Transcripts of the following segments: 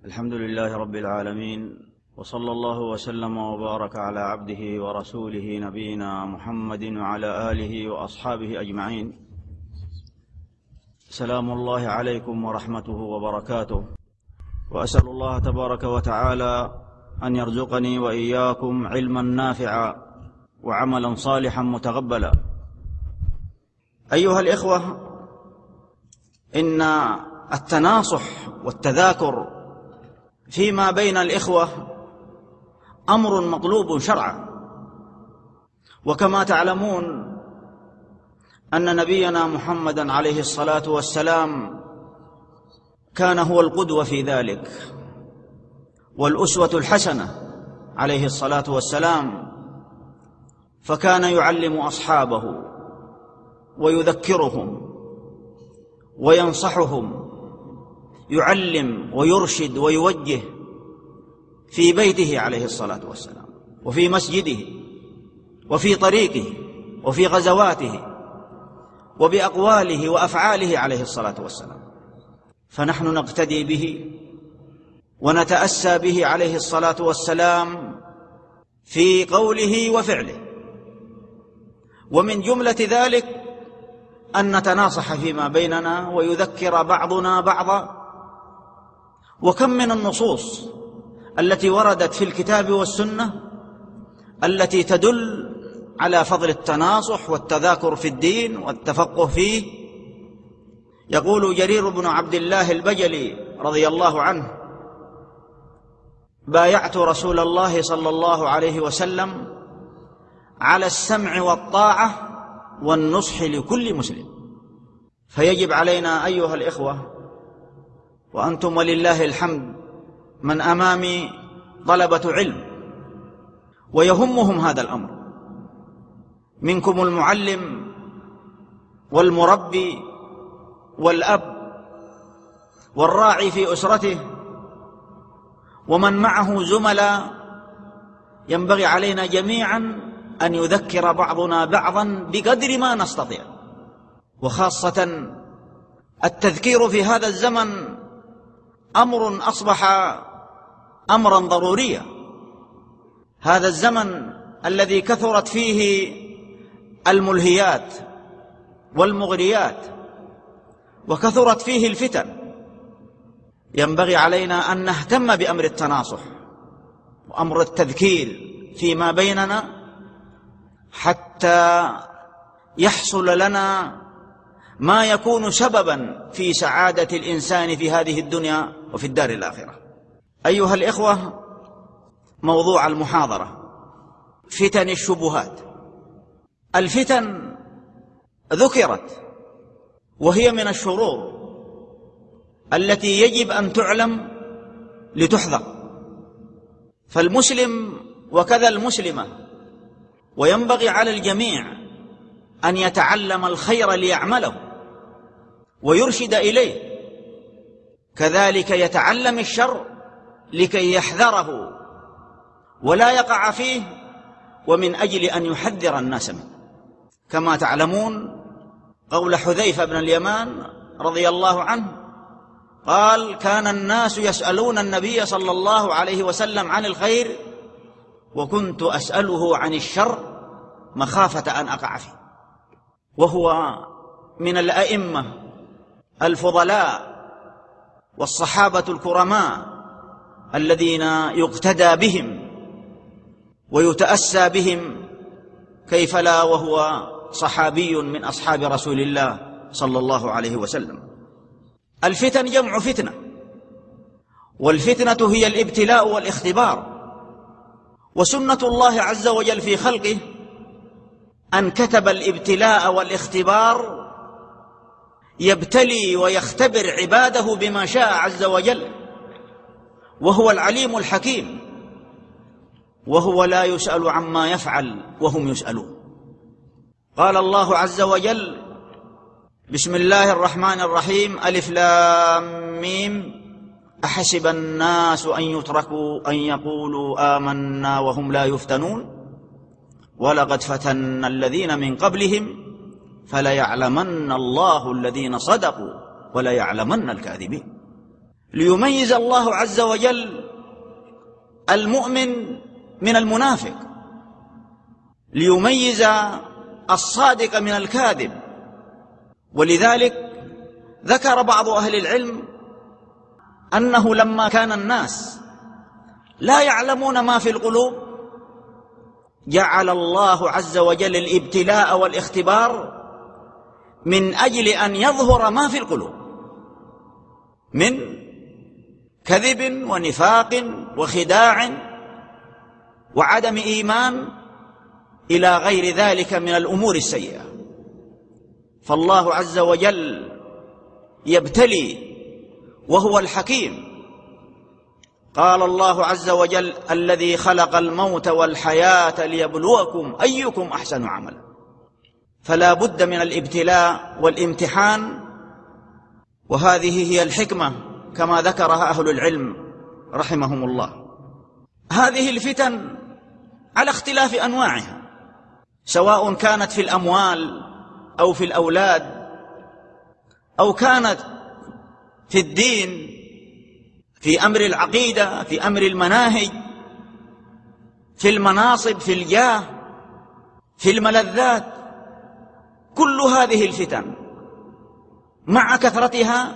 الحمد لله رب العالمين، وصلى الله وسلم وبارك على عبده ورسوله نبينا محمد وعلى آله وأصحابه أجمعين. سلام الله عليكم ورحمته وبركاته، وأسأل الله تبارك وتعالى أن يرزقني وإياكم علما نافعا وعملا صالحا متقبلا. أيها الإخوة، إن التناصح والتذاكر فيما بين الإخوة أمر مطلوب شرعا، وكما تعلمون أن نبينا محمدا عليه الصلاة والسلام كان هو القدوة في ذلك والأسوة الحسنة عليه الصلاة والسلام، فكان يعلم أصحابه ويذكرهم وينصحهم، يعلم ويرشد ويوجه في بيته عليه الصلاة والسلام، وفي مسجده، وفي طريقه، وفي غزواته، وبأقواله وأفعاله عليه الصلاة والسلام. فنحن نقتدي به ونتأسى به عليه الصلاة والسلام في قوله وفعله، ومن جملة ذلك أن نتناصح فيما بيننا ويذكر بعضنا بعضا. وكم من النصوص التي وردت في الكتاب والسنة التي تدل على فضل التناصح والتذاكر في الدين والتفقه فيه. يقول جرير بن عبد الله البجلي رضي الله عنه: بايعت رسول الله صلى الله عليه وسلم على السمع والطاعة والنصح لكل مسلم. فيجب علينا أيها الإخوة، وأنتم ولله الحمد من أمامي طلبة علم ويهمهم هذا الأمر، منكم المعلم والمربي والأب والراعي في أسرته ومن معه زملاء، ينبغي علينا جميعا أن يذكر بعضنا بعضا بقدر ما نستطيع، وخاصة التذكير في هذا الزمن أمر أصبح أمرا ضروريا. هذا الزمن الذي كثرت فيه الملهيات والمغريات وكثرت فيه الفتن، ينبغي علينا أن نهتم بأمر التناصح وأمر التذكير فيما بيننا حتى يحصل لنا ما يكون سببا في سعادة الإنسان في هذه الدنيا وفي الدار الآخرة. أيها الإخوة، موضوع المحاضرة فتن الشبهات. الفتن ذكرت وهي من الشرور التي يجب أن تعلم لتحذر، فالمسلم وكذا المسلمة، وينبغي على الجميع أن يتعلم الخير ليعمله ويرشد إليه، كذلك يتعلم الشر لكي يحذره ولا يقع فيه، ومن أجل أن يحذر الناس منه. كما تعلمون قول حذيفة بن اليمان رضي الله عنه قال: كان الناس يسألون النبي صلى الله عليه وسلم عن الخير وكنت أسأله عن الشر مخافة أن أقع فيه. وهو من الأئمة الفضلاء والصحابة الكرماء الذين يقتدى بهم ويتأسى بهم، كيف لا وهو صحابي من أصحاب رسول الله صلى الله عليه وسلم. الفتن جمع فتنة، والفتنة هي الابتلاء والاختبار، وسنة الله عز وجل في خلقه أن كتب الابتلاء والاختبار يبتلي ويختبر عباده بما شاء عز وجل، وهو العليم الحكيم، وهو لا يسأل عما يفعل وهم يسألون. قال الله عز وجل: بسم الله الرحمن الرحيم، ألف لام ميم، أحسب الناس أن يتركوا أن يقولوا آمنا وهم لا يفتنون ولقد فتنا الذين من قبلهم فليعلمن الله الذين صدقوا وليعلمن الكاذبين. ليميز الله عز وجل المؤمن من المنافق، ليميز الصادق من الكاذب. ولذلك ذكر بعض أهل العلم أنه لما كان الناس لا يعلمون ما في القلوب جعل الله عز وجل الابتلاء والاختبار من أجل أن يظهر ما في القلوب من كذب ونفاق وخداع وعدم إيمان إلى غير ذلك من الأمور السيئة. فالله عز وجل يبتلي وهو الحكيم. قال الله عز وجل: الذي خلق الموت والحياة ليبلوكم أيكم أحسن عملا. فلا بد من الابتلاء والامتحان، وهذه هي الحكمة كما ذكرها أهل العلم رحمهم الله. هذه الفتن على اختلاف أنواعها، سواء كانت في الأموال أو في الأولاد، أو كانت في الدين، في أمر العقيدة، في أمر المناهج، في المناصب، في الجاه، في الملذات. كل هذه الفتن مع كثرتها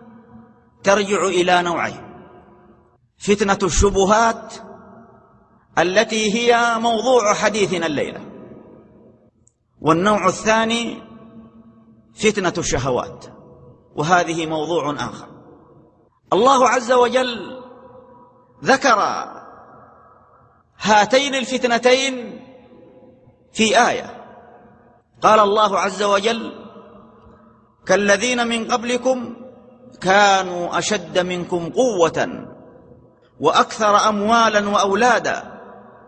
ترجع إلى نوعين: فتنة الشبهات التي هي موضوع حديثنا الليلة، والنوع الثاني فتنة الشهوات، وهذه موضوع آخر. الله عز وجل ذكر هاتين الفتنتين في آية. قال الله عز وجل: كالذين من قبلكم كانوا أشد منكم قوة وأكثر أموالا وأولادا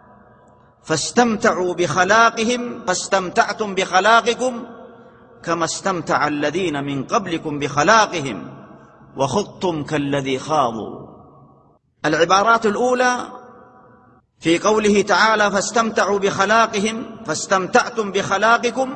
فاستمتعوا بخلاقهم فاستمتعتم بخلاقكم كما استمتع الذين من قبلكم بخلاقهم وخضتم كالذي خاضوا. العبارات الأولى في قوله تعالى: فاستمتعوا بخلاقهم فاستمتعتم بخلاقكم،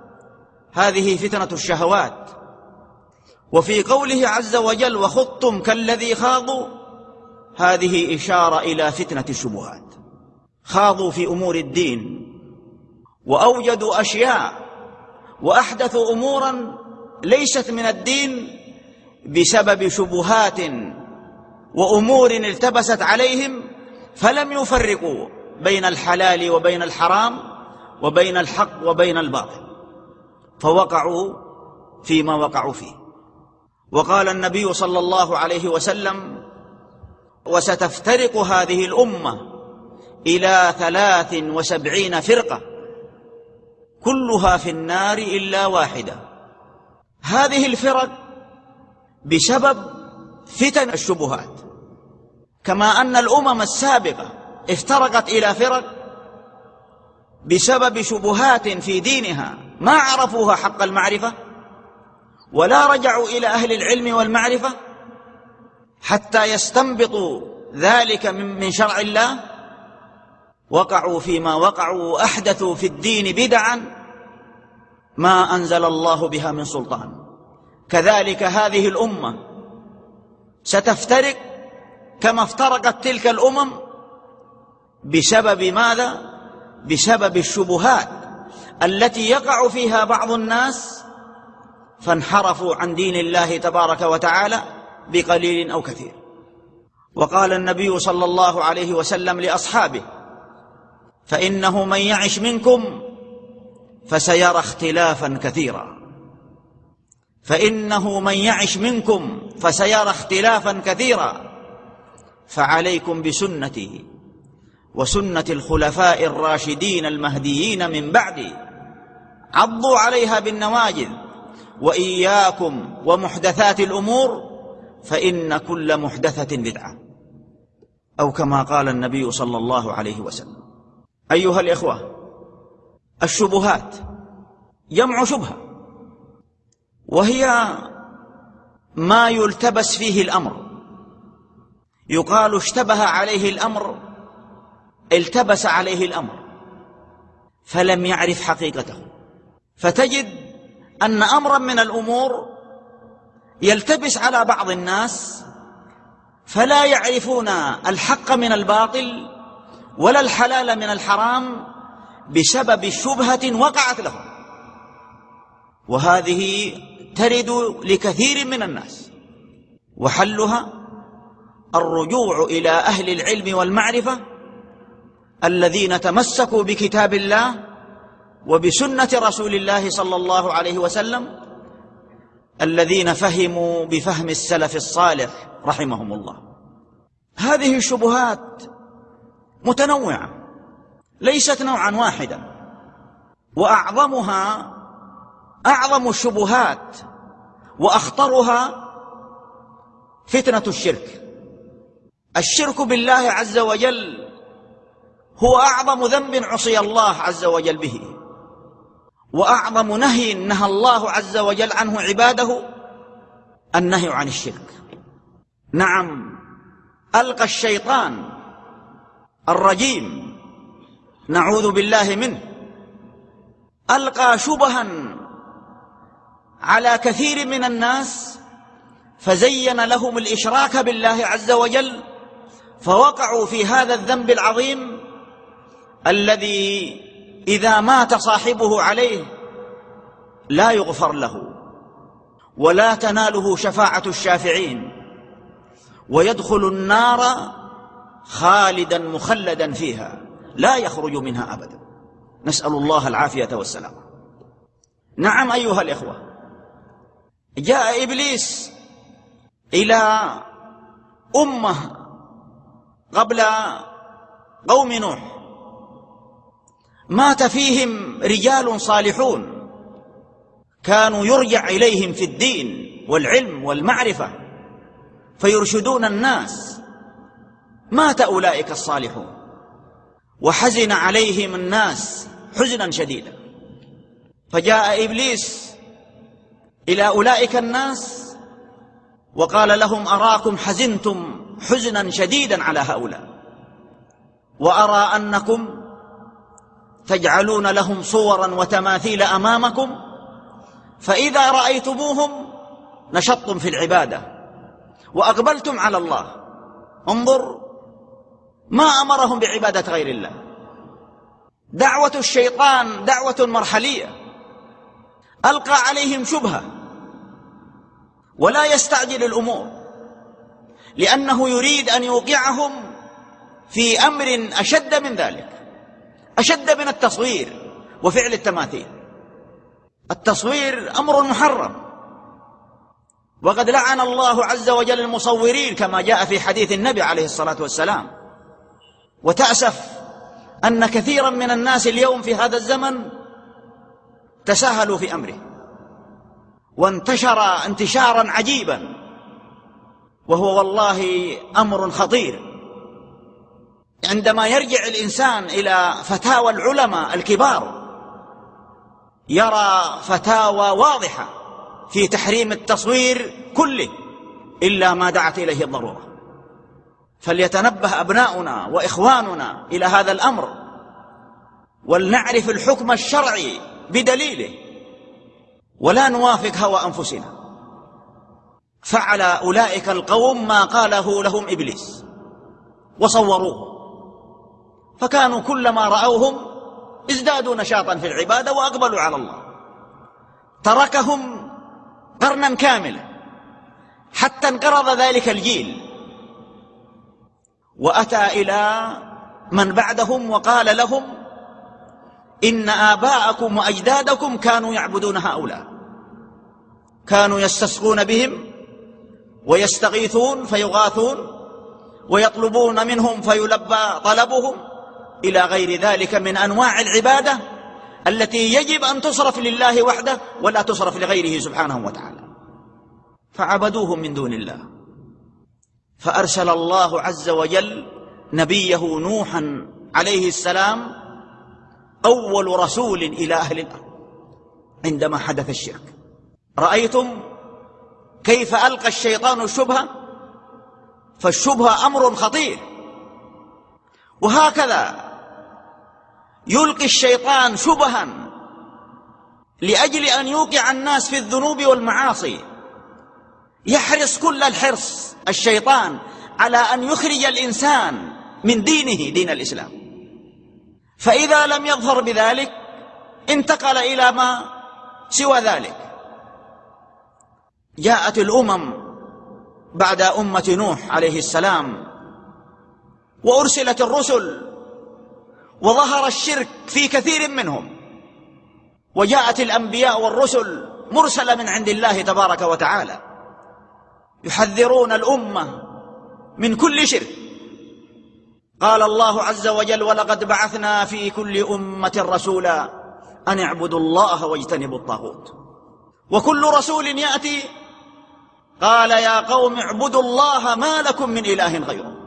هذه فتنة الشهوات. وفي قوله عز وجل: وخضتم كالذي خاضوا، هذه إشارة إلى فتنة الشبهات. خاضوا في أمور الدين وأوجدوا أشياء وأحدثوا أمورا ليست من الدين بسبب شبهات وأمور التبست عليهم، فلم يفرقوا بين الحلال وبين الحرام وبين الحق وبين الباطل، فوقعوا فيما وقعوا فيه. وقال النبي صلى الله عليه وسلم: وستفترق هذه الأمة إلى 73 فرقة كلها في النار إلا واحدة. هذه الفرق بسبب فتن الشبهات، كما أن الأمم السابقة افترقت إلى فرق بسبب شبهات في دينها ما عرفوها حق المعرفة ولا رجعوا إلى أهل العلم والمعرفة حتى يستنبطوا ذلك من شرع الله، وقعوا فيما وقعوا وأحدثوا في الدين بدعا ما أنزل الله بها من سلطان. كذلك هذه الأمة ستفترق كما افترقت تلك الأمم بسبب ماذا؟ بسبب الشبهات التي يقع فيها بعض الناس فانحرفوا عن دين الله تبارك وتعالى بقليل أو كثير. وقال النبي صلى الله عليه وسلم لأصحابه: فإنه من يعش منكم فسيرى اختلافا كثيرا. فإنه من يعش منكم فسيرى اختلافا كثيرا، فعليكم بسنتي وسنة الخلفاء الراشدين المهديين من بعدي، عضوا عليها بالنواجذ، وإياكم ومحدثات الأمور فإن كل محدثة بدعة، أو كما قال النبي صلى الله عليه وسلم. أيها الإخوة، الشبهات جمع شبهة، وهي ما يلتبس فيه الأمر. يقال اشتبه عليه الأمر، التبس عليه الأمر فلم يعرف حقيقته. فتجد أن أمرا من الأمور يلتبس على بعض الناس فلا يعرفون الحق من الباطل ولا الحلال من الحرام بسبب شبهة وقعت لهم، وهذه ترد لكثير من الناس، وحلها الرجوع إلى أهل العلم والمعرفة الذين تمسكوا بكتاب الله وبسنة رسول الله صلى الله عليه وسلم، الذين فهموا بفهم السلف الصالح رحمهم الله. هذه الشبهات متنوعة، ليست نوعا واحدا، وأعظم الشبهات وأخطرها فتنة الشرك. الشرك بالله عز وجل هو أعظم ذنب عصي الله عز وجل به، وأعظم نهي نهى الله عز وجل عنه عباده النهي عن الشرك. نعم، ألقى الشيطان الرجيم نعوذ بالله منه، ألقى شبها على كثير من الناس فزين لهم الإشراك بالله عز وجل، فوقعوا في هذا الذنب العظيم الذي إذا مات صاحبه عليه لا يغفر له ولا تناله شفاعة الشافعين، ويدخل النار خالدا مخلدا فيها لا يخرج منها أبدا، نسأل الله العافية والسلام. نعم أيها الإخوة، جاء إبليس إلى أمة قبل قوم نوح مات فيهم رجال صالحون كانوا يرجع إليهم في الدين والعلم والمعرفة فيرشدون الناس. مات أولئك الصالحون وحزن عليهم الناس حزنا شديدا، فجاء إبليس إلى أولئك الناس وقال لهم: أراكم حزنتم حزنا شديدا على هؤلاء، وأرى أنكم تجعلون لهم صورا وتماثيل أمامكم، فإذا رأيتموهم نشطتم في العبادة وأقبلتم على الله. انظر، ما أمرهم بعبادة غير الله. دعوة الشيطان دعوة مرحلية، ألقى عليهم شبهة ولا يستعجل الأمور، لأنه يريد أن يوقعهم في أمر أشد من ذلك، أشد من التصوير وفعل التماثيل. التصوير أمر محرم، وقد لعن الله عز وجل المصورين كما جاء في حديث النبي عليه الصلاة والسلام. وتأسف أن كثيرا من الناس اليوم في هذا الزمن تساهلوا في أمره وانتشر انتشارا عجيبا، وهو والله أمر خطير. عندما يرجع الإنسان إلى فتاوى العلماء الكبار يرى فتاوى واضحة في تحريم التصوير كله إلا ما دعت إليه الضرورة. فليتنبه أبناؤنا وإخواننا إلى هذا الأمر، ولنعرف الحكم الشرعي بدليله ولا نوافق هوى أنفسنا. فعل أولئك القوم ما قاله لهم إبليس وصوروه، فكانوا كلما رأوهم ازدادوا نشاطا في العبادة وأقبلوا على الله. تركهم قرنا كاملا حتى انقرض ذلك الجيل، وأتى إلى من بعدهم وقال لهم: إن آباءكم وأجدادكم كانوا يعبدون هؤلاء، كانوا يستسقون بهم ويستغيثون فيغاثون ويطلبون منهم فيلبى طلبهم، إلى غير ذلك من أنواع العبادة التي يجب أن تصرف لله وحده ولا تصرف لغيره سبحانه وتعالى. فعبدوهم من دون الله، فأرسل الله عز وجل نبيه نوحا عليه السلام أول رسول إلى أهل الأرض عندما حدث الشرك. رأيتم كيف ألقى الشيطان الشبهة؟ فالشبهة أمر خطير، وهكذا يلقي الشيطان شبها لأجل أن يوقع الناس في الذنوب والمعاصي. يحرص كل الحرص الشيطان على أن يخرج الإنسان من دينه دين الإسلام، فإذا لم يظهر بذلك انتقل إلى ما سوى ذلك. جاءت الأمم بعد أمة نوح عليه السلام وأرسلت الرسل، وظهر الشرك في كثير منهم، وجاءت الأنبياء والرسل مرسلة من عند الله تبارك وتعالى يحذرون الأمة من كل شرك. قال الله عز وجل: ولقد بعثنا في كل أمة رسولا أن اعبدوا الله واجتنبوا الطاغوت. وكل رسول يأتي قال: يا قوم اعبدوا الله ما لكم من إله غيره،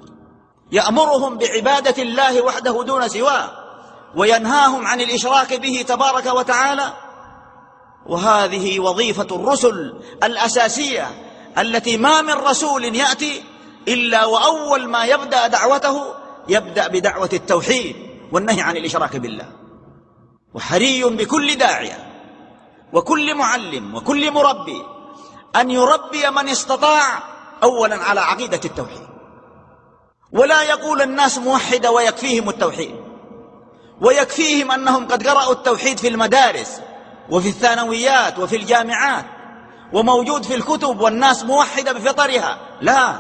يأمرهم بعبادة الله وحده دون سواه، وينهاهم عن الإشراك به تبارك وتعالى. وهذه وظيفة الرسل الأساسية التي ما من رسول يأتي إلا وأول ما يبدأ دعوته يبدأ بدعوة التوحيد والنهي عن الإشراك بالله. وحري بكل داعية وكل معلم وكل مربي أن يربي من استطاع أولا على عقيدة التوحيد، ولا يقول الناس موحدة ويكفيهم التوحيد، ويكفيهم أنهم قد قرأوا التوحيد في المدارس وفي الثانويات وفي الجامعات وموجود في الكتب والناس موحدة بفطرها. لا،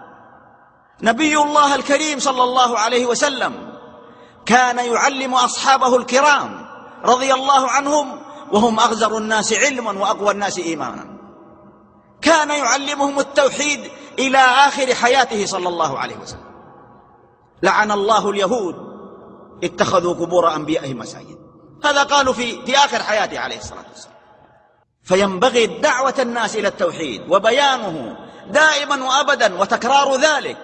نبي الله الكريم صلى الله عليه وسلم كان يعلم أصحابه الكرام رضي الله عنهم وهم أغزر الناس علما وأقوى الناس إيمانا، كان يعلمهم التوحيد إلى آخر حياته صلى الله عليه وسلم. لعن الله اليهود اتخذوا قبور أنبيائهم مساجد، هذا قالوا في آخر حياته عليه الصلاة والسلام. فينبغي دعوة الناس إلى التوحيد وبيانه دائما وأبدا وتكرار ذلك.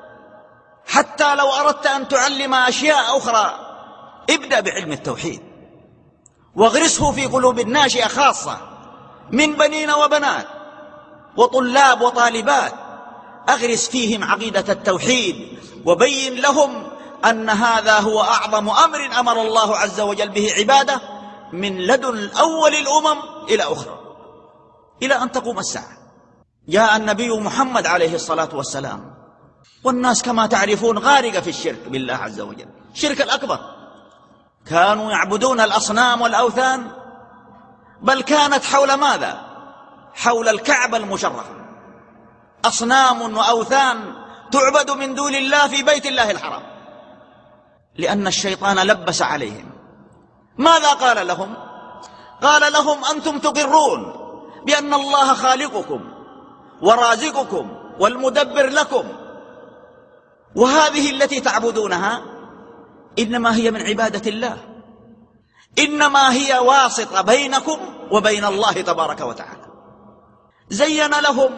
حتى لو أردت أن تعلم أشياء أخرى ابدأ بعلم التوحيد واغرسه في قلوب الناشئة خاصة من بنين وبنات وطلاب وطالبات، أغرس فيهم عقيدة التوحيد وبين لهم أن هذا هو أعظم أمر أمر الله عز وجل به عباده من لدن أول الأمم إلى أخرى إلى أن تقوم الساعة. جاء النبي محمد عليه الصلاة والسلام والناس كما تعرفون غارقة في الشرك بالله عز وجل، الشرك الأكبر. كانوا يعبدون الأصنام والأوثان، بل كانت حول ماذا؟ حول الكعبة المشرفة، أصنام وأوثان تعبد من دون الله في بيت الله الحرام، لأن الشيطان لبس عليهم. ماذا قال لهم؟ قال لهم: أنتم تقرون بأن الله خالقكم ورازقكم والمدبر لكم، وهذه التي تعبدونها إنما هي من عبادة الله، إنما هي واسطة بينكم وبين الله تبارك وتعالى. زين لهم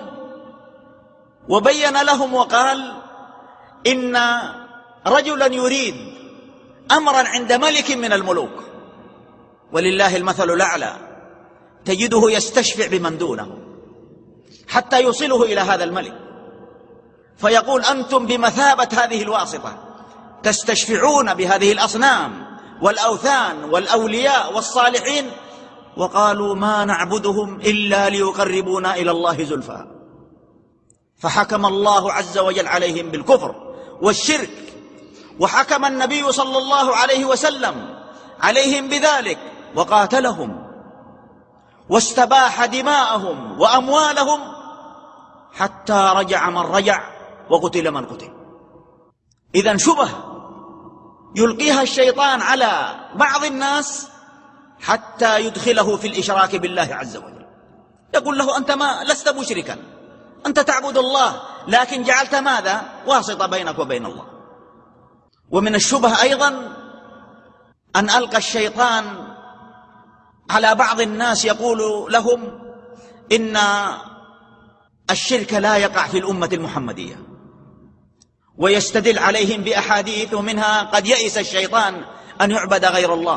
وبين لهم وقال: إن رجلا يريد أمرا عند ملك من الملوك، ولله المثل الأعلى، تجده يستشفع بمن دونه حتى يوصله إلى هذا الملك، فيقول: أنتم بمثابة هذه الواسطة تستشفعون بهذه الأصنام والأوثان والأولياء والصالحين، وقالوا: ما نعبدهم إلا ليقربونا إلى الله زلفى. فحكم الله عز وجل عليهم بالكفر والشرك، وحكم النبي صلى الله عليه وسلم عليهم بذلك وقاتلهم واستباح دماءهم وأموالهم، حتى رجع من رجع وقتل من قتل. إذن شبه يلقيها الشيطان على بعض الناس حتى يدخله في الإشراك بالله عز وجل. يقول له: أنت لست مشركا، أنت تعبد الله، لكن جعلت ماذا؟ واسطة بينك وبين الله. ومن الشبه أيضا أن ألقى الشيطان على بعض الناس يقول لهم إن الشرك لا يقع في الأمة المحمدية، ويستدل عليهم بأحاديث ومنها: قد يئس الشيطان أن يعبد غير الله.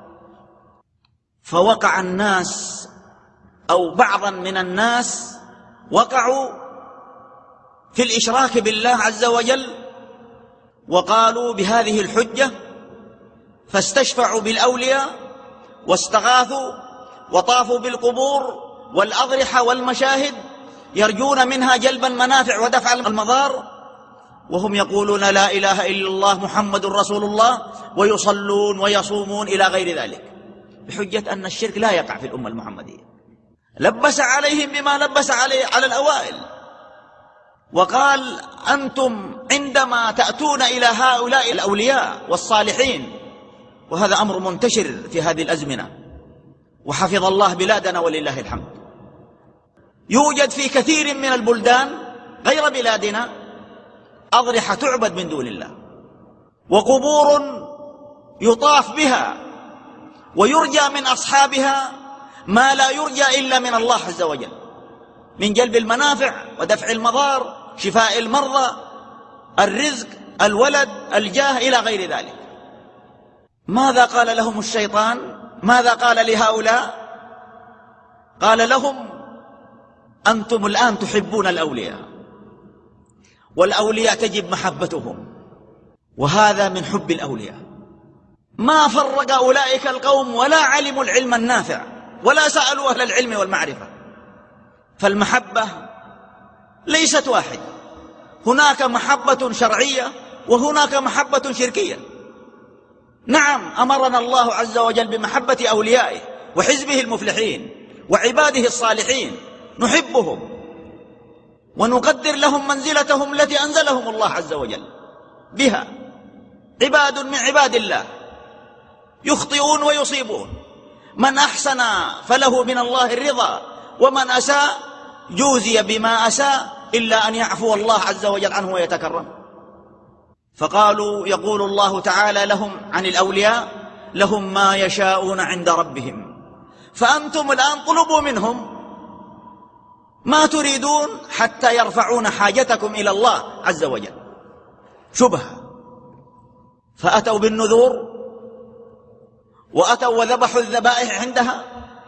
فوقع الناس أو بعضا من الناس وقعوا في الإشراك بالله عز وجل، وقالوا بهذه الحجة، فاستشفعوا بالأولياء واستغاثوا وطافوا بالقبور والأضرحة والمشاهد يرجون منها جلب المنافع ودفع المضار، وهم يقولون لا إله إلا الله محمد رسول الله ويصلون ويصومون إلى غير ذلك، بحجة أن الشرك لا يقع في الأمة المحمدية. لبس عليهم بما لبس على الأوائل، وقال أنتم عندما تأتون إلى هؤلاء الأولياء والصالحين، وهذا أمر منتشر في هذه الأزمنة، وحفظ الله بلادنا ولله الحمد، يوجد في كثير من البلدان غير بلادنا أضرحة تعبد من دون الله، وقبور يطاف بها ويرجى من أصحابها ما لا يرجى إلا من الله عز وجل، من جلب المنافع ودفع المضار، شفاء المرضى، الرزق، الولد، الجاه، إلى غير ذلك. ماذا قال لهم الشيطان؟ ماذا قال لهؤلاء؟ قال لهم أنتم الآن تحبون الأولياء، والأولياء تجب محبتهم، وهذا من حب الأولياء. ما فرق أولئك القوم ولا علموا العلم النافع ولا سألوا أهل العلم والمعرفة، فالمحبة ليست واحدة، هناك محبة شرعية وهناك محبة شركية. نعم، أمرنا الله عز وجل بمحبة أوليائه وحزبه المفلحين وعباده الصالحين، نحبهم ونقدر لهم منزلتهم التي أنزلهم الله عز وجل بها، عباد من عباد الله، يخطئون ويصيبون، من أحسن فله من الله الرضا، ومن أساء جوزي بما أساء، إلا أن يعفو الله عز وجل عنه ويتكرم. فقالوا يقول الله تعالى لهم عن الأولياء لهم ما يشاءون عند ربهم، فأنتم الآن طلبوا منهم ما تريدون حتى يرفعون حاجتكم إلى الله عز وجل. شبهة، فأتوا بالنذور وأتوا وذبحوا الذبائح عندها،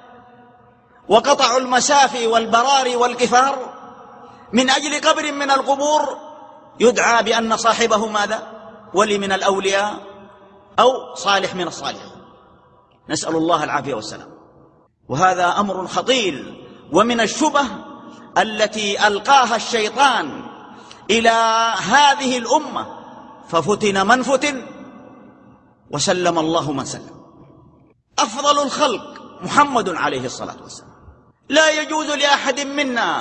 وقطعوا المسافي والبراري والكفار من أجل قبر من القبور يدعى بأن صاحبه ماذا؟ ولي من الأولياء أو صالح من الصالحين، نسأل الله العافية والسلام. وهذا أمر خطير، ومن الشبه التي ألقاها الشيطان إلى هذه الأمة، ففتن من فتن وسلم الله من سلم. أفضل الخلق محمد عليه الصلاة والسلام، لا يجوز لأحد منا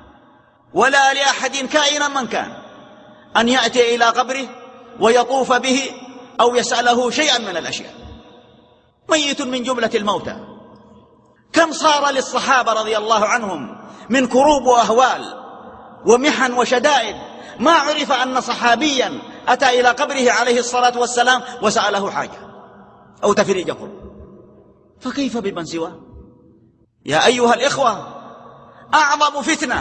ولا لأحد كائنا من كان أن يأتي إلى قبره ويطوف به أو يسأله شيئا من الأشياء. ميت من جملة الموتى. كم صار للصحابة رضي الله عنهم من كروب وأهوال ومحن وشدائد، ما عرف أن صحابيا أتى إلى قبره عليه الصلاة والسلام وسأله حاجة أو تفريج كرب، فكيف بمن سواه؟ يا أيها الإخوة، أعظم فتنة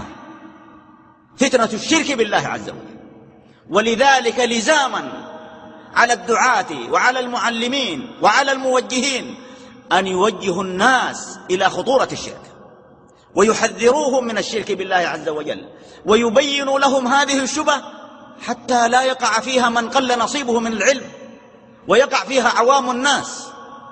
فتنة الشرك بالله عز وجل، ولذلك لزاما على الدعاة وعلى المعلمين وعلى الموجهين أن يوجهوا الناس إلى خطورة الشرك، ويحذروهم من الشرك بالله عز وجل، ويبينوا لهم هذه الشبه حتى لا يقع فيها من قل نصيبه من العلم ويقع فيها عوام الناس.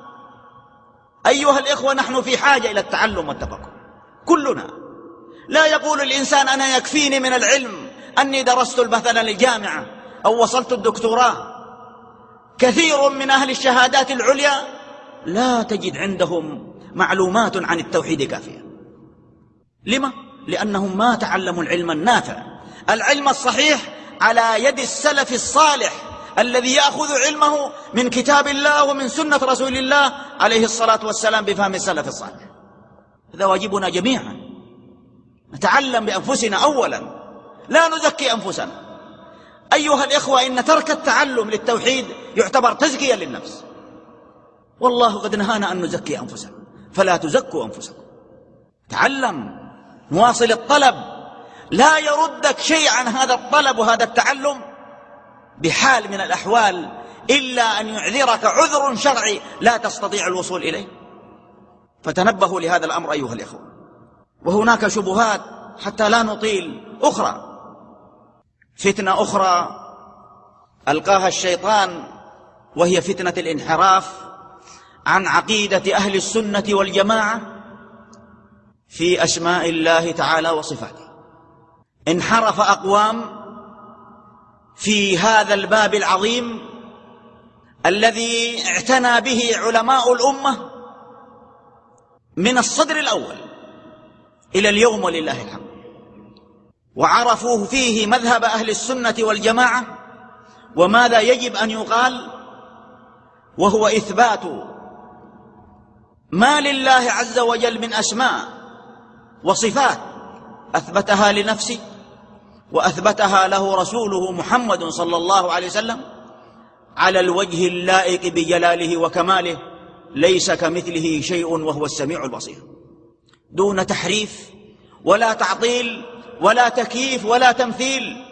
أيها الإخوة، نحن في حاجة إلى التعلم والتفقه كلنا. لا يقول الإنسان أنا يكفيني من العلم أني درست مثلا الجامعة أو وصلت الدكتوراه. كثير من أهل الشهادات العليا لا تجد عندهم معلومات عن التوحيد كافية. لما؟ لأنهم ما تعلموا العلم النافع، العلم الصحيح على يد السلف الصالح الذي يأخذ علمه من كتاب الله ومن سنة رسول الله عليه الصلاة والسلام بفهم السلف الصالح. هذا واجبنا جميعا، نتعلم بأنفسنا أولا، لا نزكي أنفسنا. أيها الإخوة، إن ترك التعلم للتوحيد يعتبر تزكية للنفس، والله قد نهانا أن نزكي أنفسنا، فلا تزكوا أنفسكم. تعلم، نواصل الطلب، لا يردك شيء عن هذا الطلب وهذا التعلم بحال من الأحوال إلا أن يعذرك عذر شرعي لا تستطيع الوصول إليه. فتنبهوا لهذا الأمر أيها الإخوة. وهناك شبهات حتى لا نطيل أخرى، فتنة أخرى ألقاها الشيطان، وهي فتنة الانحراف عن عقيدة أهل السنة والجماعة في أسماء الله تعالى وصفاته. انحرف أقوام في هذا الباب العظيم الذي اعتنى به علماء الأمة من الصدر الأول إلى اليوم ولله الحمد، وعرفوا فيه مذهب أهل السنة والجماعة وماذا يجب أن يقال، وهو إثبات ما لله عز وجل من أسماء وصفات أثبتها لنفسه وأثبتها له رسوله محمد صلى الله عليه وسلم على الوجه اللائق بجلاله وكماله، ليس كمثله شيء وهو السميع البصير، دون تحريف ولا تعطيل ولا تكييف ولا تمثيل.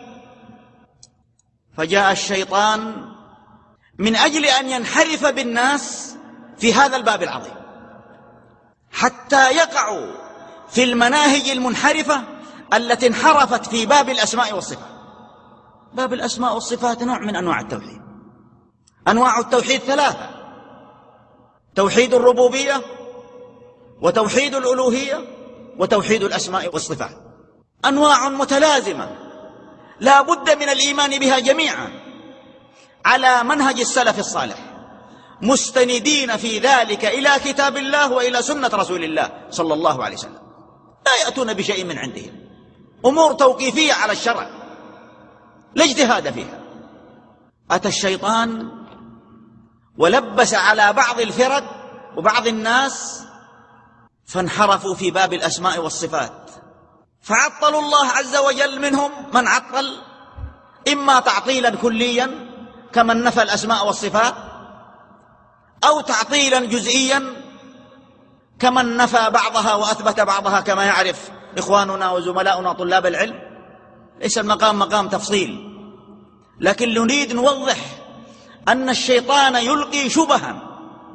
فجاء الشيطان من أجل أن ينحرف بالناس في هذا الباب العظيم حتى يقعوا في المناهج المنحرفة التي انحرفت في باب الأسماء والصفات. باب الأسماء والصفات نوع من أنواع التوحيد. أنواع التوحيد ثلاثة: توحيد الربوبية، وتوحيد الألوهية، وتوحيد الأسماء والصفات. أنواع متلازمة لا بد من الإيمان بها جميعا على منهج السلف الصالح، مستندين في ذلك إلى كتاب الله وإلى سنة رسول الله صلى الله عليه وسلم، لا يأتون بشيء من عندهم، أمور توقيفية على الشرع لا اجتهاد فيها. أتى الشيطان ولبس على بعض الفرق وبعض الناس فانحرفوا في باب الأسماء والصفات، فعطلوا الله عز وجل منهم من عطل، إما تعطيلا كليا كمن نفى الأسماء والصفات، أو تعطيلا جزئيا كمن نفى بعضها وأثبت بعضها، كما يعرف إخواننا وزملاؤنا طلاب العلم. ليس المقام مقام تفصيل، لكن نريد نوضح أن الشيطان يلقي شبها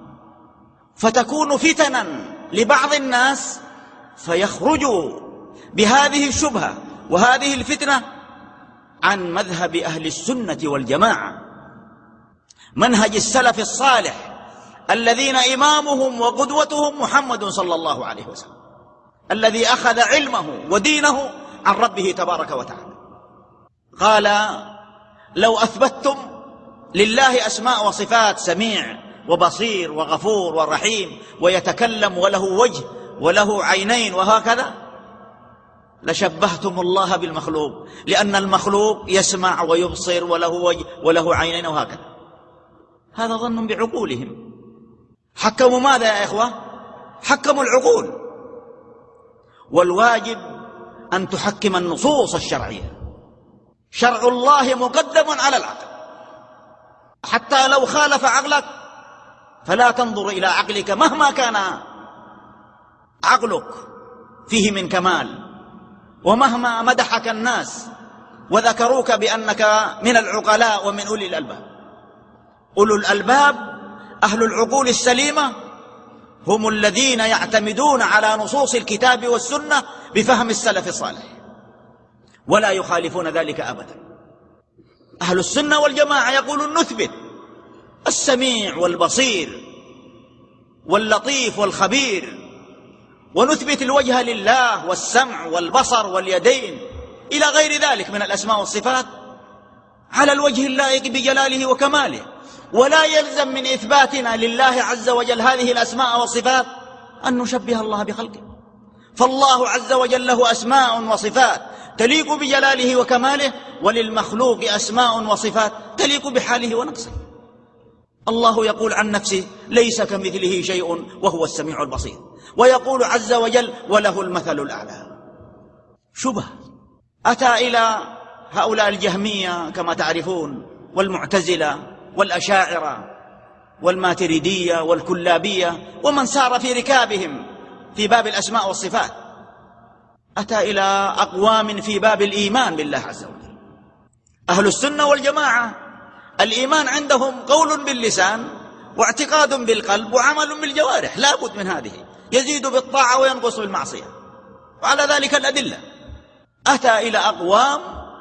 فتكون فتنا لبعض الناس، فيخرجوا بهذه الشبهة وهذه الفتنة عن مذهب أهل السنة والجماعة، منهج السلف الصالح الذين إمامهم وقدوتهم محمد صلى الله عليه وسلم، الذي أخذ علمه ودينه عن ربه تبارك وتعالى. قال: لو أثبتتم لله أسماء وصفات، سميع وبصير وغفور ورحيم ويتكلم وله وجه وله عينين وهكذا، لشبهتم الله بالمخلوق، لأن المخلوق يسمع ويبصر وله وجه وله عينين وهكذا. هذا ظن بعقولهم. حكموا ماذا يا إخوة؟ حكموا العقول، والواجب أن تحكم النصوص الشرعية. شرع الله مقدم على العقل، حتى لو خالف عقلك فلا تنظر إلى عقلك مهما كان عقلك فيه من كمال، ومهما مدحك الناس وذكروك بأنك من العقلاء ومن أولي الألباب. أولو الألباب أهل العقول السليمة هم الذين يعتمدون على نصوص الكتاب والسنة بفهم السلف الصالح ولا يخالفون ذلك أبدا. أهل السنة والجماعة يقولون نثبت السميع والبصير واللطيف والخبير، ونثبت الوجه لله والسمع والبصر واليدين إلى غير ذلك من الأسماء والصفات على الوجه اللائق بجلاله وكماله، ولا يلزم من إثباتنا لله عز وجل هذه الأسماء والصفات أن نشبه الله بخلقه، فالله عز وجل له أسماء وصفات تليق بجلاله وكماله، وللمخلوق أسماء وصفات تليق بحاله ونقصه. الله يقول عن نفسه: ليس كمثله شيء وهو السميع البصير، ويقول عز وجل: وله المثل الأعلى. شبه أتى إلى هؤلاء الجهمية كما تعرفون، والمعتزلة والأشاعرة والماتريدية والكلابية ومن سار في ركابهم في باب الأسماء والصفات، أتى إلى أقوام في باب الإيمان بالله عز وجل. أهل السنة والجماعة الإيمان عندهم قول باللسان واعتقاد بالقلب وعمل بالجوارح، لا بد من هذه، يزيد بالطاعة وينقص بالمعصية، وعلى ذلك الأدلة. أتى إلى أقوام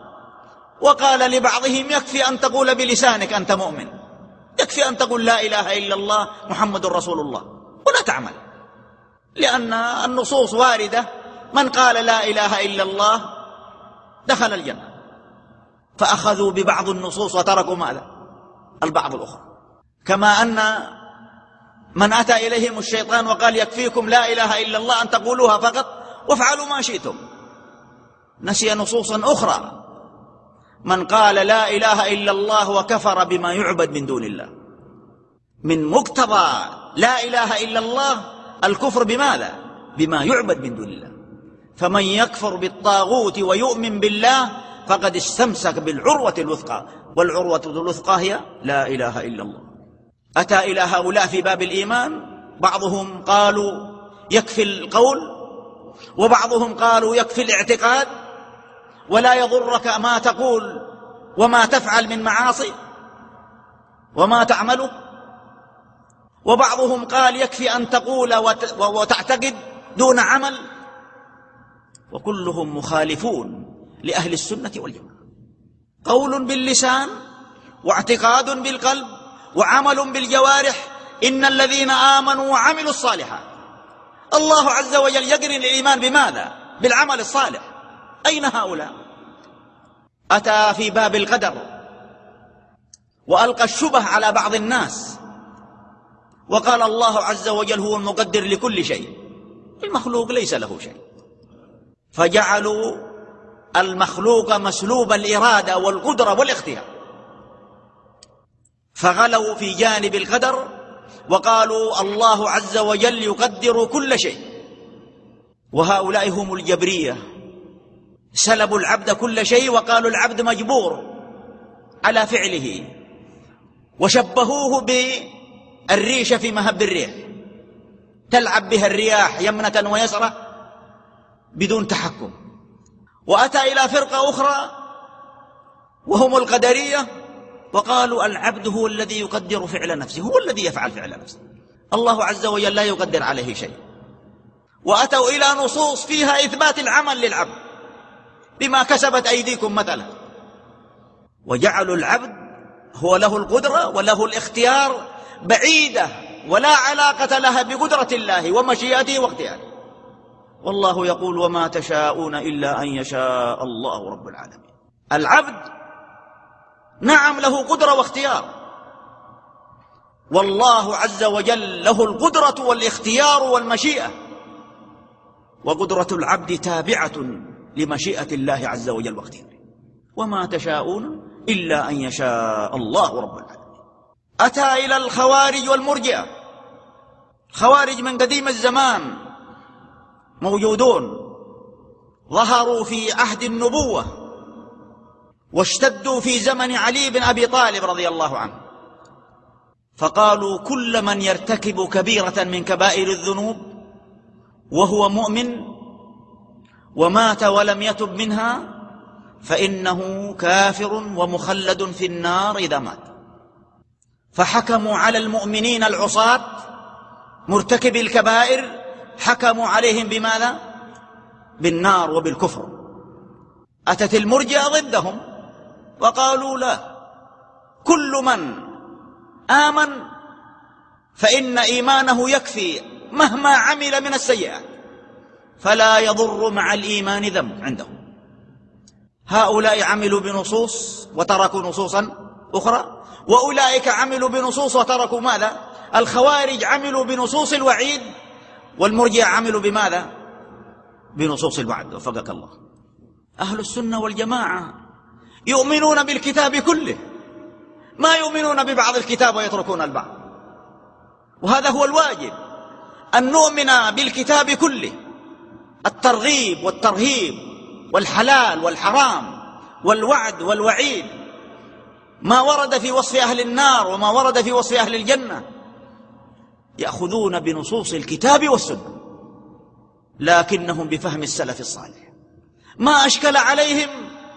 وقال لبعضهم: يكفي أن تقول بلسانك أنت مؤمن، يكفي أن تقول لا إله إلا الله محمد رسول الله ولا تعمل، لأن النصوص واردة: من قال لا إله إلا الله دخل الجنة. فأخذوا ببعض النصوص وتركوا ماذا؟ البعض الأخرى. كما أن من أتى إليهم الشيطان وقال يكفيكم لا إله إلا الله أن تقولوها فقط وافعلوا ما شئتم، نسي نصوصا أخرى. من قال لا إله إلا الله وكفر بما يعبد من دون الله، من مقتضى لا إله إلا الله الكفر بماذا؟ بما يعبد من دون الله. فمن يكفر بالطاغوت ويؤمن بالله فقد استمسك بالعروة الوثقى، والعروة الوثقى هي لا إله إلا الله. أتى إلى هؤلاء في باب الإيمان، بعضهم قالوا يكفي القول، وبعضهم قالوا يكفي الاعتقاد ولا يضرك ما تقول وما تفعل من معاصي وما تعمله، وبعضهم قال يكفي أن تقول وتعتقد دون عمل، وكلهم مخالفون لأهل السنة والجماعة. قول باللسان واعتقاد بالقلب وعمل بالجوارح، إن الذين آمنوا وعملوا الصالحات. الله عز وجل يقرن الإيمان بماذا؟ بالعمل الصالح. أين هؤلاء؟ أتى في باب القدر وألقى الشبه على بعض الناس وقال الله عز وجل هو المقدر لكل شيء، المخلوق ليس له شيء، فجعلوا المخلوق مسلوب الإرادة والقدرة والاختيار، فغلوا في جانب القدر وقالوا الله عز وجل يقدر كل شيء. وهؤلاء هم الجبرية، سلبوا العبد كل شيء وقالوا العبد مجبور على فعله، وشبهوه بالريشة في مهب الريح، تلعب بها الرياح يمنة ويسرة بدون تحكم. وأتى إلى فرقة أخرى وهم القدرية وقالوا العبد هو الذي يقدر فعل نفسه، هو الذي يفعل فعل نفسه، الله عز وجل لا يقدر عليه شيء. وأتوا إلى نصوص فيها إثبات العمل للعبد بما كسبت أيديكم مثلا، وجعلوا العبد هو له القدرة وله الاختيار بعيدة ولا علاقة لها بقدرة الله ومشيئته واختياره. والله يقول وما تشاءون إلا أن يشاء الله رب العالمين. العبد نعم له قدرة واختيار، والله عز وجل له القدرة والاختيار والمشيئة، وقدرة العبد تابعة لمشيئة الله عز وجل واختياره. وما تشاءون إلا أن يشاء الله رب العالمين. أتى إلى الخوارج والمرجئة. خوارج من قديم الزمان موجودون، ظهروا في عهد النبوة واشتدوا في زمن علي بن أبي طالب رضي الله عنه، فقالوا كل من يرتكب كبيرة من كبائر الذنوب وهو مؤمن ومات ولم يتب منها فإنه كافر ومخلد في النار إذا مات. فحكموا على المؤمنين العصاة مرتكبي الكبائر، حكموا عليهم بماذا؟ بالنار وبالكفر. أتت المرجئة ضدهم وقالوا لا، كل من آمن فإن إيمانه يكفي مهما عمل من السيئات، فلا يضر مع الإيمان ذنب عندهم. هؤلاء عملوا بنصوص وتركوا نصوصا أخرى، وأولئك عملوا بنصوص وتركوا ماذا؟ الخوارج عملوا بنصوص الوعيد، والمرجئة عملوا بماذا؟ بنصوص الوعد. وفقك الله. أهل السنة والجماعة يؤمنون بالكتاب كله، ما يؤمنون ببعض الكتاب ويتركون البعض، وهذا هو الواجب، أن نؤمن بالكتاب كله، الترغيب والترهيب والحلال والحرام والوعد والوعيد، ما ورد في وصف أهل النار وما ورد في وصف أهل الجنة، يأخذون بنصوص الكتاب والسنة، لكنهم بفهم السلف الصالح ما أشكل عليهم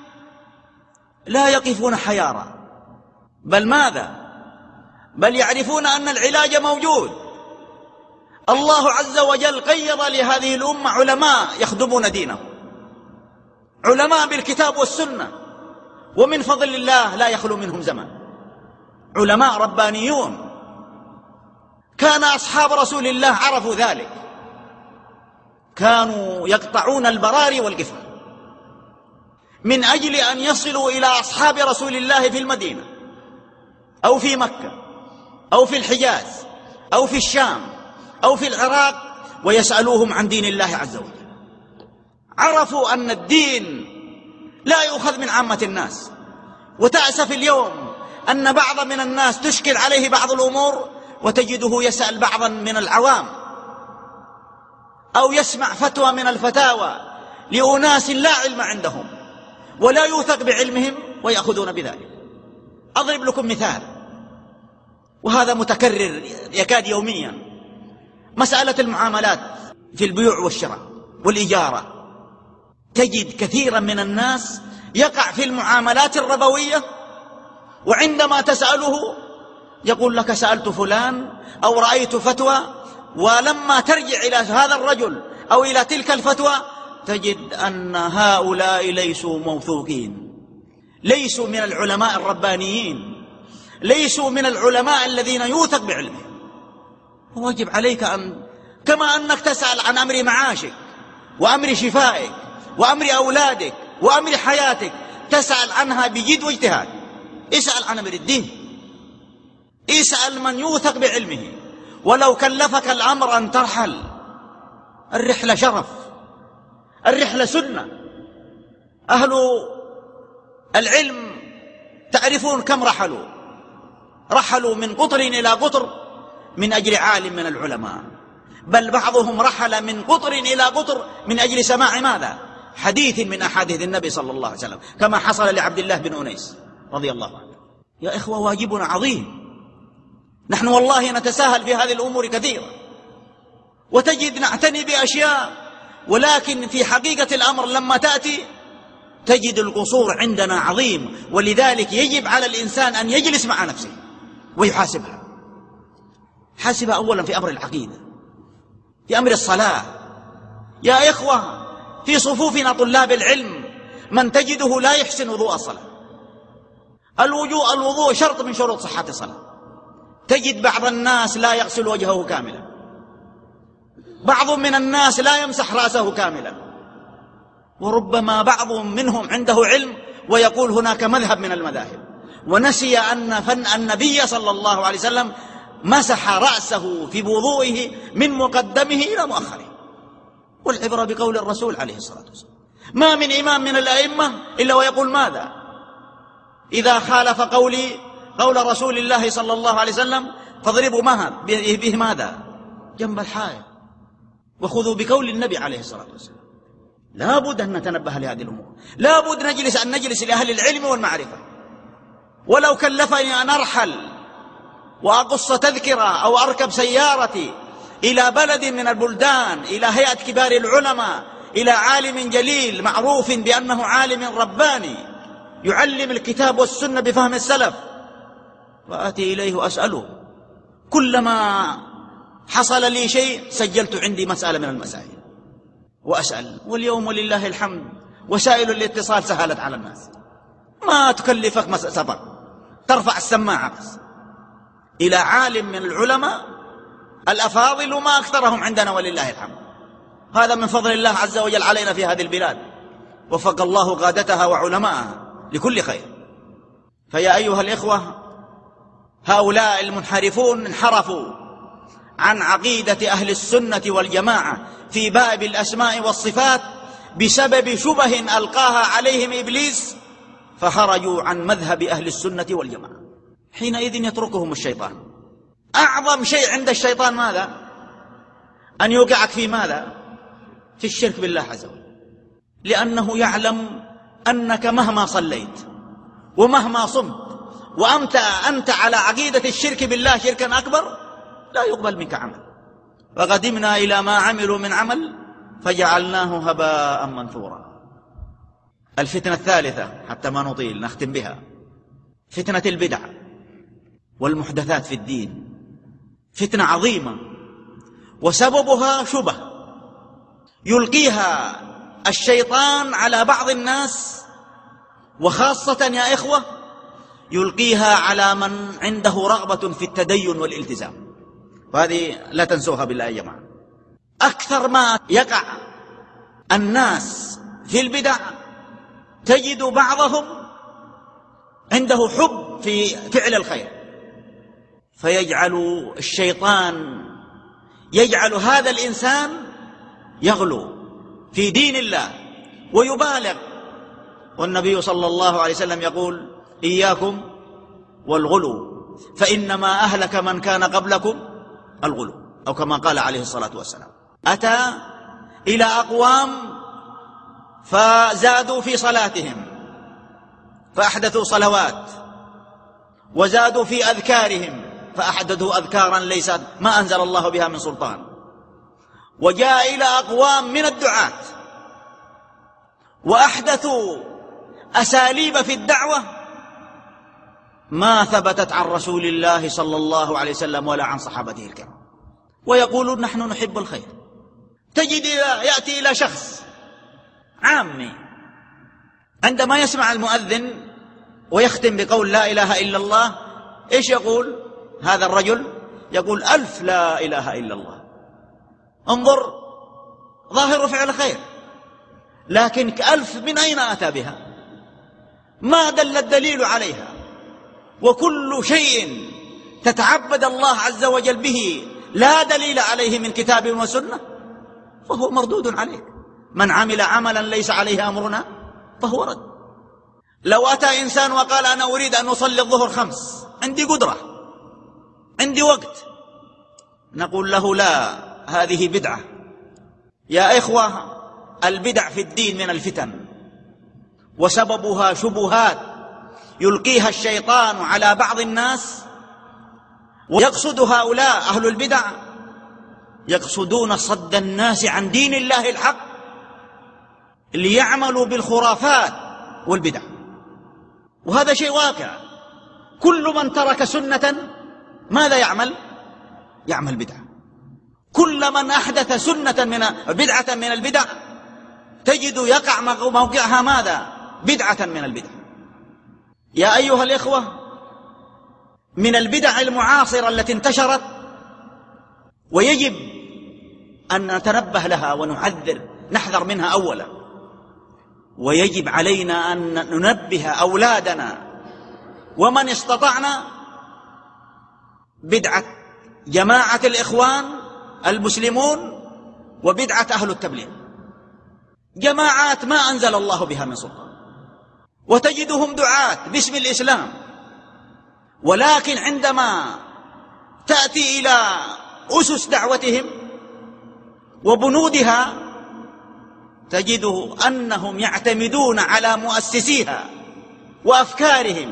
لا يقفون حيارى، بل ماذا؟ بل يعرفون أن العلاج موجود. الله عز وجل قيض لهذه الأمة علماء يخدمون دينه، علماء بالكتاب والسنة، ومن فضل الله لا يخلو منهم زمان، علماء ربانيون. كان أصحاب رسول الله عرفوا ذلك، كانوا يقطعون البراري والقفا، من أجل أن يصلوا إلى أصحاب رسول الله في المدينة أو في مكة أو في الحجاز أو في الشام أو في العراق ويسألوهم عن دين الله عز وجل. عرفوا أن الدين لا يؤخذ من عامة الناس. وتأسف اليوم أن بعض من الناس تشكل عليه بعض الأمور وتجده يسأل بعضا من العوام أو يسمع فتوى من الفتاوى لأناس لا علم عندهم ولا يوثق بعلمهم ويأخذون بذلك. أضرب لكم مثال، وهذا متكرر يكاد يوميا، مسألة المعاملات في البيوع والشراء والإجارة. تجد كثيرا من الناس يقع في المعاملات الربوية، وعندما تسأله يقول لك سألت فلان أو رأيت فتوى، ولما ترجع إلى هذا الرجل أو إلى تلك الفتوى تجد أن هؤلاء ليسوا موثوقين، ليسوا من العلماء الربانيين، ليسوا من العلماء الذين يوثق بعلمهم. وواجب عليك كما أنك تسأل عن أمر معاشك وأمر شفائك وأمر أولادك وأمر حياتك، تسأل عنها بجد واجتهاد. اسأل عن أمر الدين، اسأل من يوثق بعلمه، ولو كلفك الأمر أن ترحل. الرحلة شرف، الرحلة سنة. أهل العلم تعرفون كم رحلوا من قطر إلى قطر من أجل عالم من العلماء، بل بعضهم رحل من قطر إلى قطر من أجل سماع ماذا؟ حديث من أحاديث النبي صلى الله عليه وسلم، كما حصل لعبد الله بن أنيس رضي الله عنه. يا إخوة، واجبنا عظيم. نحن والله نتساهل في هذه الأمور كثيرا، وتجد نعتني بأشياء، ولكن في حقيقة الأمر لما تأتي تجد القصور عندنا عظيم. ولذلك يجب على الإنسان أن يجلس مع نفسه ويحاسبها. حاسبها أولا في أمر العقيدة، في أمر الصلاة. يا إخوة، في صفوفنا طلاب العلم من تجده لا يحسن وضوء الصلاة. الوضوء شرط من شروط صحة الصلاة. تجد بعض الناس لا يغسل وجهه كاملا، بعض من الناس لا يمسح رأسه كاملا، وربما بعض منهم عنده علم ويقول هناك مذهب من المذاهب، ونسي أن النبي صلى الله عليه وسلم مسح رأسه في وضوئه من مقدمه إلى مؤخره. والعبرة بقول الرسول عليه الصلاة والسلام. ما من إمام من الأئمة إلا ويقول ماذا؟ إذا خالف قول رسول الله صلى الله عليه وسلم فاضربوا به ماذا؟ جنب الحائط، وخذوا بقول النبي عليه الصلاة والسلام. لا بد أن نتنبه لهذه الأمور، لا بد أن نجلس لأهل العلم والمعرفة. ولو كلفني أن أرحل وأقص تذكرة أو أركب سيارتي إلى بلد من البلدان، إلى هيئة كبار العلماء، إلى عالم جليل معروف بأنه عالم رباني يعلم الكتاب والسنة بفهم السلف، وآتي إليه وأسأله، كلما حصل لي شيء سجلت عندي مسألة من المسائل وأسأل. واليوم ولله الحمد وسائل الاتصال سهلت على الناس، ما تكلفك سفر، ترفع السماعة بس إلى عالم من العلماء الأفاضل، وما أكثرهم عندنا ولله الحمد. هذا من فضل الله عز وجل علينا في هذه البلاد، وفق الله قادتها وعلماءها لكل خير. فيا أيها الإخوة، هؤلاء المنحرفون انحرفوا عن عقيدة أهل السنة والجماعة في باب الأسماء والصفات بسبب شبه ألقاها عليهم إبليس، فخرجوا عن مذهب أهل السنة والجماعة. حينئذ يتركهم الشيطان. أعظم شيء عند الشيطان ماذا؟ أن يوقعك في ماذا؟ في الشرك بالله عز وجل، لأنه يعلم أنك مهما صليت ومهما صمت وأنت على عقيدة الشرك بالله شركا أكبر لا يقبل منك عمل. وقدمنا إلى ما عملوا من عمل فجعلناه هباء منثورا. الفتنة الثالثة حتى ما نطيل نختم بها، فتنة البدع والمحدثات في الدين. فتنة عظيمة، وسببها شبه يلقيها الشيطان على بعض الناس، وخاصة يا إخوة يلقيها على من عنده رغبة في التدين والالتزام. وهذه لا تنسوها بالله يا جماعة. أكثر ما يقع الناس في البدع تجد بعضهم عنده حب في فعل الخير، فيجعل الشيطان يجعل هذا الإنسان يغلو في دين الله ويبالغ. والنبي صلى الله عليه وسلم يقول: إياكم والغلو فإنما أهلك من كان قبلكم الغلو، أو كما قال عليه الصلاة والسلام. أتى إلى أقوام فزادوا في صلاتهم فأحدثوا صلوات، وزادوا في أذكارهم فأحدثوا أذكارا ليست ما أنزل الله بها من سلطان، وجاء إلى أقوام من الدعاة وأحدثوا أساليب في الدعوة ما ثبتت عن رسول الله صلى الله عليه وسلم ولا عن صحابته الكرام، ويقولون: نحن نحب الخير. تجد يأتي إلى شخص عامي عندما يسمع المؤذن ويختم بقول لا إله إلا الله، إيش يقول هذا الرجل؟ يقول: 1000 لا إله إلا الله. انظر، ظاهر فعل خير، لكن 1000 من أين أتى بها؟ ما دل الدليل عليها؟ وكل شيء تتعبد الله عز وجل به لا دليل عليه من كتاب وسنة فهو مردود عليك. من عمل عملا ليس عليه أمرنا فهو رد. لو أتى إنسان وقال: أنا أريد أن أصلي الظهر 5، عندي قدرة، عندي وقت، نقول له: لا، هذه بدعة. يا إخوة، البدع في الدين من الفتن، وسببها شبهات يلقيها الشيطان على بعض الناس. ويقصد هؤلاء أهل البدع يقصدون صد الناس عن دين الله الحق ليعملوا بالخرافات والبدع، وهذا شيء واقع. كل من ترك سنة ماذا يعمل؟ يعمل بدعة. كل من أحدث بدعة من البدع تجد يقع موقعها ماذا؟ بدعة من البدع. يا أيها الإخوة، من البدع المعاصرة التي انتشرت ويجب أن نتنبه لها نحذر منها أولا، ويجب علينا أن ننبه أولادنا ومن استطعنا، بدعة جماعة الإخوان المسلمون وبدعة أهل التبليغ. جماعات ما أنزل الله بها من سلطان، وتجدهم دعاة باسم الإسلام، ولكن عندما تأتي إلى أسس دعوتهم وبنودها تجده أنهم يعتمدون على مؤسسيها وأفكارهم،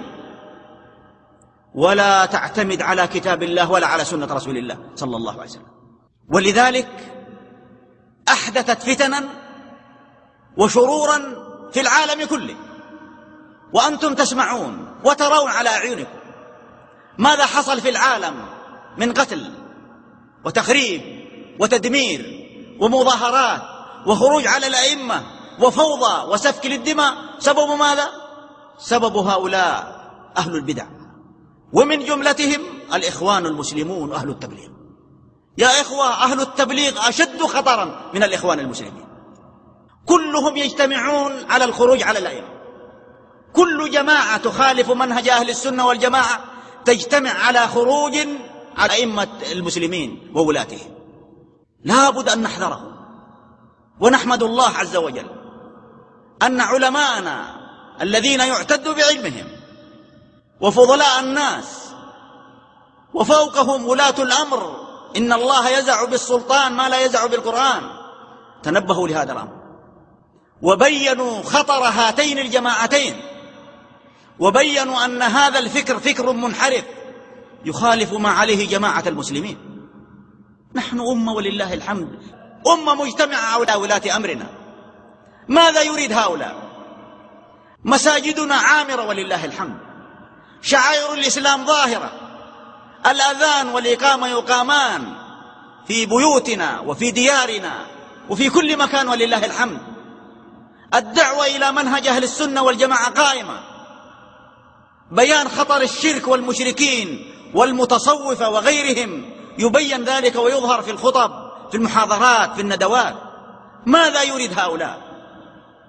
ولا تعتمد على كتاب الله ولا على سنة رسول الله صلى الله عليه وسلم. ولذلك أحدثت فتنا وشرورا في العالم كله، وأنتم تسمعون وترون على أعينكم ماذا حصل في العالم من قتل وتخريب وتدمير ومظاهرات وخروج على الأئمة وفوضى وسفك للدماء. سبب ماذا؟ سبب هؤلاء أهل البدع، ومن جملتهم الإخوان المسلمون وأهل التبليغ. يا إخوة، أهل التبليغ أشد خطرا من الإخوان المسلمين. كلهم يجتمعون على الخروج على الأئمة. كل جماعة تخالف منهج أهل السنة والجماعة تجتمع على خروج على أئمة المسلمين وولاتهم. لا بد أن نحذره، ونحمد الله عز وجل أن علماءنا الذين يعتد بعلمهم وفضلاء الناس وفوقهم ولاة الأمر، إن الله يزع بالسلطان ما لا يزع بالقرآن، تنبهوا لهذا الأمر وبينوا خطر هاتين الجماعتين، وبينوا أن هذا الفكر فكر منحرف يخالف ما عليه جماعة المسلمين. نحن أمة ولله الحمد، أمة مجتمعة على ولاة أمرنا. ماذا يريد هؤلاء؟ مساجدنا عامرة ولله الحمد، شعائر الإسلام ظاهرة، الأذان والإقامة يقامان في بيوتنا وفي ديارنا وفي كل مكان ولله الحمد. الدعوة إلى منهج أهل السنة والجماعة قائمة، بيان خطر الشرك والمشركين والمتصوفة وغيرهم يبين ذلك ويظهر في الخطب، في المحاضرات، في الندوات. ماذا يريد هؤلاء؟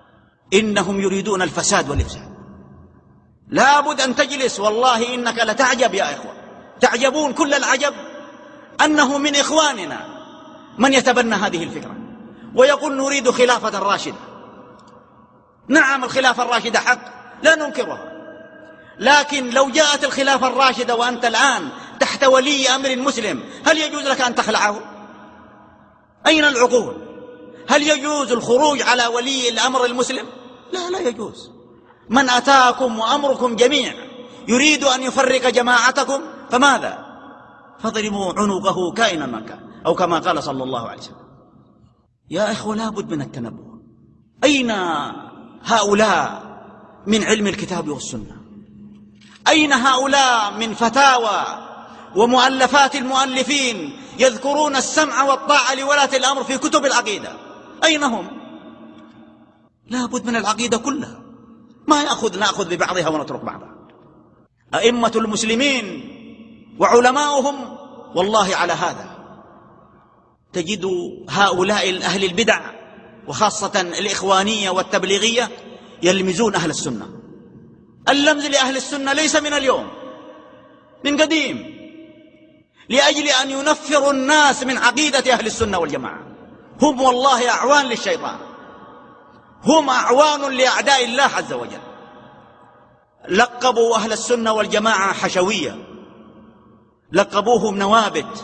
إنهم يريدون الفساد والإفساد. لا بد أن تجلس، والله إنك لتعجب يا إخوة، تعجبون كل العجب أنه من إخواننا من يتبنى هذه الفكرة ويقول نريد خلافة راشدة. نعم، الخلافة الراشدة حق لا ننكرها، لكن لو جاءت الخلافة الراشدة وأنت الآن تحت ولي أمر مسلم، هل يجوز لك أن تخلعه؟ أين العقول؟ هل يجوز الخروج على ولي الأمر المسلم؟ لا، لا يجوز. من أتاكم وأمركم جميع يريد أن يفرق جماعتكم فماذا؟ فاضربوا عنقه كائنا من كان، أو كما قال صلى الله عليه وسلم. يا إخوة، لا بد من التنبه. أين هؤلاء من علم الكتاب والسنة؟ أين هؤلاء من فتاوى ومؤلفات المؤلفين يذكرون السمع والطاعة لولاة الأمر في كتب العقيدة؟ أين هم؟ لا بد من العقيدة كلها، ما نأخذ ببعضها ونترك بعضها. أئمة المسلمين وعلماؤهم والله على هذا. تجد هؤلاء أهل البدع وخاصة الإخوانية والتبليغية يلمزون أهل السنة. اللمز لأهل السنة ليس من اليوم، من قديم، لأجل أن ينفروا الناس من عقيدة أهل السنة والجماعة. هم والله أعوان للشيطان، هم أعوان لأعداء الله عز وجل. لقبوا أهل السنة والجماعة حشوية، لقبوهم نوابت،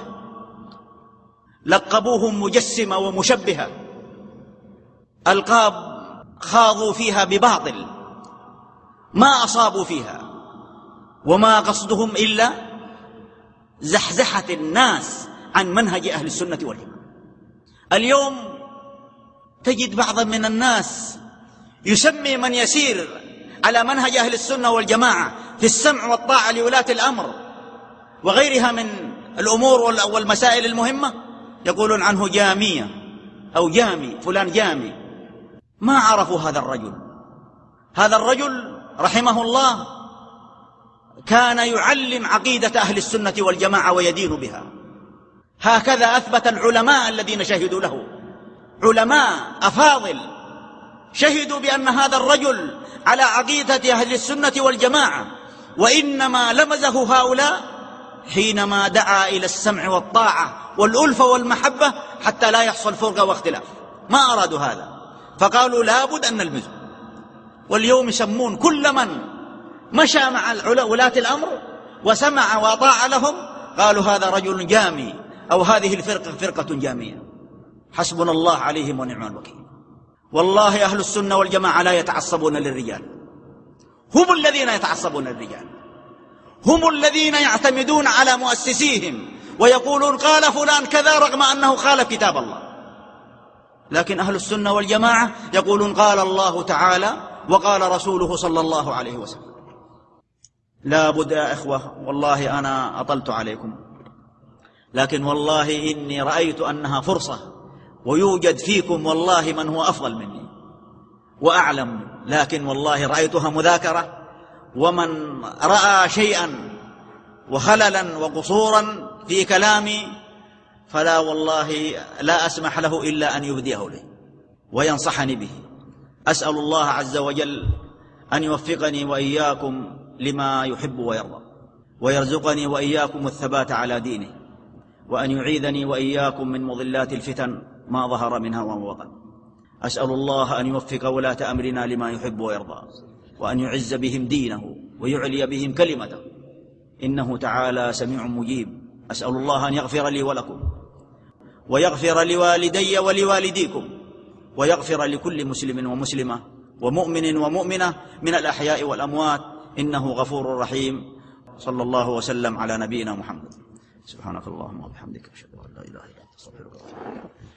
لقبوهم مجسمة ومشبهة، ألقاب خاضوا فيها بباطل ما أصابوا فيها، وما قصدهم إلا زحزحة الناس عن منهج أهل السنة والجماعة. اليوم تجد بعضا من الناس يسمي من يسير على منهج أهل السنة والجماعة في السمع والطاعة لولاة الأمر وغيرها من الأمور والمسائل المهمة، يقولون عنه جامية أو جامي، فلان جامي. ما عرفوا هذا الرجل. هذا الرجل رحمه الله كان يعلم عقيدة أهل السنة والجماعة ويدين بها. هكذا أثبت العلماء الذين شهدوا له، علماء أفاضل شهدوا بأن هذا الرجل على عقيدة أهل السنة والجماعة، وإنما لمزه هؤلاء حينما دعا إلى السمع والطاعة والألفة والمحبة حتى لا يحصل فرقة واختلاف. ما أرادوا هذا، فقالوا لا بد أن نلمزه. واليوم يسمون كل من مشى مع ولاة الأمر وسمع وأطاع لهم قالوا هذا رجل جامي، أو هذه الفرقة فرقة جامية. حسبنا الله عليهم ونعم الوكيل. والله أهل السنة والجماعة لا يتعصبون للرجال، هم الذين يتعصبون للرجال، هم الذين يعتمدون على مؤسسيهم ويقولون قال فلان كذا رغم أنه خالف كتاب الله. لكن أهل السنة والجماعة يقولون قال الله تعالى وقال رسوله صلى الله عليه وسلم. لا بد يا إخوة، والله أنا أطلت عليكم، لكن والله إني رأيت أنها فرصة، ويوجد فيكم والله من هو أفضل مني وأعلم، لكن والله رأيتها مذاكرة. ومن رأى شيئا وخللا وقصورا في كلامي فلا والله لا أسمح له إلا أن يبديه لي وينصحني به. أسأل الله عز وجل أن يوفقني وإياكم لما يحب ويرضى، ويرزقني وإياكم الثبات على دينه، وأن يعيذني وإياكم من مضلات الفتن ما ظهر منها وما بطن. أسأل الله أن يوفق ولاة أمرنا لما يحب ويرضى، وأن يعز بهم دينه ويعلي بهم كلمته، إنه تعالى سميع مجيب. أسأل الله أن يغفر لي ولكم، ويغفر لوالدي ولوالديكم، ويغفر لكل مسلم ومسلمة ومؤمن ومؤمنة من الأحياء والأموات، إنه غفور رحيم. صلى الله وسلم على نبينا محمد. سبحانك اللهم وبحمدك، أشهد أن لا إله إلا أنت، أستغفرك.